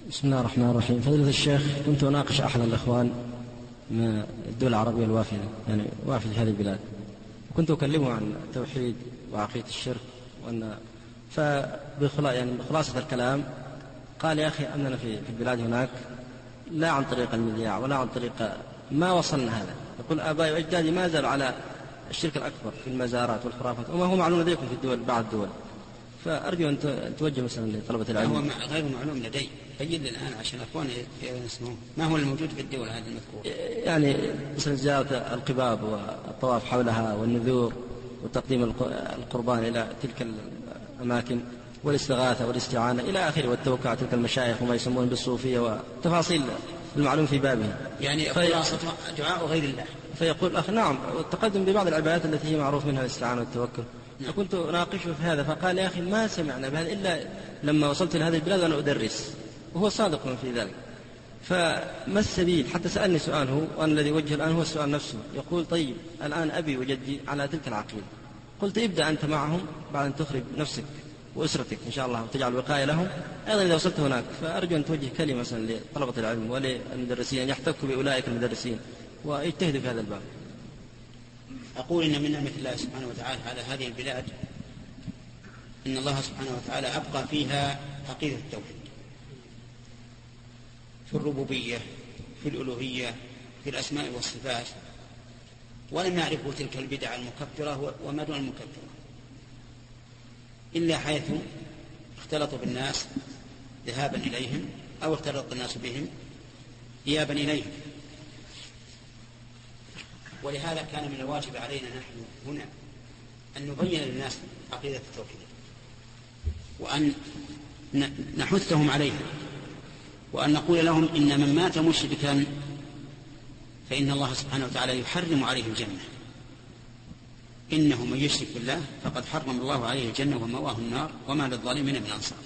بسم الله الرحمن الرحيم. فضيلة الشيخ، كنت أناقش أحد الأخوان من الدول العربية الوافدة، يعني وافد هذه البلاد، وكنت أكلمه عن التوحيد وعقيدة الشرك، بخلاصة الكلام قال: يا أخي، أننا في البلاد هناك لا عن طريق المذياع ولا عن طريق ما وصلنا هذا. يقول: آبائي وأجدادي ما زالوا على الشرك الأكبر في المزارات والخرافات، وما هو معلوم لديكم في بعض الدول. فأرجو أن توجه مثلا لطلبة العلم. هو غير معلوم لدي، بين الآن عشان أخواني يسمعون ما هو الموجود في الدول هذه المذكورة. يعني مثل زيارة القباب والطواف حولها والنذور وتقديم القربان إلى تلك الأماكن والاستغاثة والاستعانة إلى آخره، والتوكل على تلك المشايخ وما يسمون بالصوفية وتفاصيل المعلوم في بابه. يعني خلاصة دعاء غير الله. فيقول الأخ: نعم، والتقدم ببعض العبادات التي هي معروف منها الاستعانة والتوكل. نعم. فكنت أناقشه في هذا، فقال: يا أخي، ما سمعنا بهذا إلا لما وصلت إلى هذه البلاد وأنا أدرس، وهو صادق في ذلك. فما السبيل؟ حتى سألني سؤاله، وأنا الذي وجه الآن هو السؤال نفسه. يقول: طيب، الآن أبي وجدي على تلك العقيدة. قلت: ابدأ أنت معهم بعد أن تخرج نفسك وأسرتك إن شاء الله وتجعل وقاية لهم أيضا إذا وصلت هناك. فأرجو أن توجه كلمة مثلا لطلبة العلم وللمدرسين أن يحتكوا بأولئك المدرسين ويجتهدوا في هذا الباب. أقول إن من نعمة الله سبحانه وتعالى على هذه البلاد إن الله سبحانه وتعالى أبقى فيها عقيدة التوحيد في الربوبية، في الألوهية، في الأسماء والصفات، ولم يعرفوا تلك البدع المكفرة وما دون المكفرة، إلا حيث اختلطوا بالناس ذهابا إليهم أو اختلط الناس بهم إيابا إليهم. ولهذا كان من الواجب علينا نحن هنا أن نبين للناس عقيدة التوحيد، وأن نحثهم عليها، وأن نقول لهم إن من مات مشركا فإن الله سبحانه وتعالى يحرم عليه الجنة، إنه من يشرك بالله فقد حرم الله عليه الجنة ومأواه النار وما للظالمين من أنصار.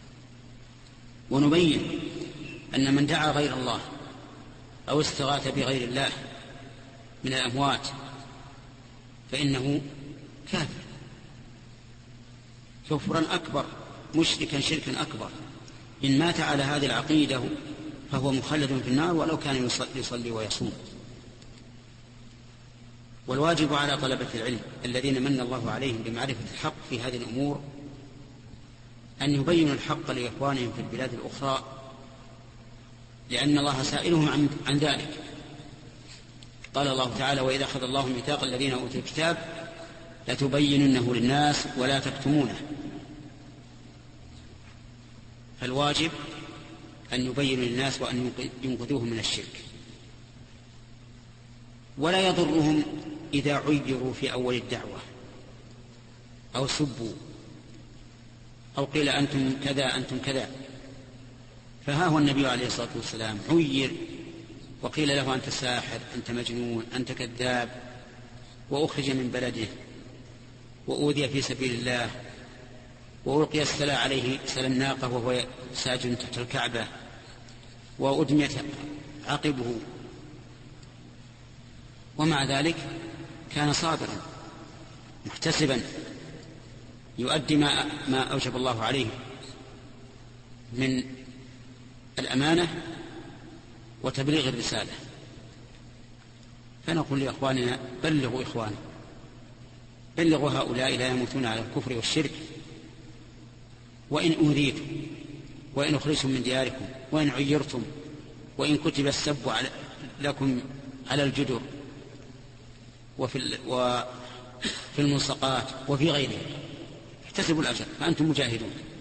ونبين أن من دعا غير الله أو استغاث بغير الله من الأموات فإنه كافر كفرا أكبر، مشركا شركا أكبر. إن مات على هذه العقيدة فهو مخلد في النار ولو كان يصلي ويصوم. والواجب على طلبة العلم الذين من الله عليهم بمعرفة الحق في هذه الأمور أن يبينوا الحق لإخوانهم في البلاد الأخرى، لأن الله سائلهم عن ذلك. قال الله تعالى: وإذا أخذ الله ميثاق الذين أوتوا الكتاب لتبيننه للناس ولا تكتمونه. فالواجب أن يبينوا للناس وأن ينقذوهم من الشرك. ولا يضرهم إذا عيروا في أول الدعوة أو سبوا أو قيل أنتم كذا أنتم كذا. فها هو النبي عليه الصلاة والسلام عير وقيل له: أنت ساحر، أنت مجنون، أنت كذاب، وأخرج من بلده وأوذي في سبيل الله، وألقي السلا عليه سلا الناقة وهو ساجد تحت الكعبة، وأدميت عقبه، ومع ذلك كان صابرا محتسبا يؤدي ما أوجب الله عليه من الأمانة وتبليغ الرسالة. فنقول لإخواننا: بلغوا إخواننا، بلغوا هؤلاء لا يموتون على الكفر والشرك. وإن أوذيتم وإن أخرجتم من دياركم وإن عيرتم وإن كتب السب لكم على الجدر وفي الملصقات وفي غيرها احتسبوا الأجر فأنتم مجاهدون.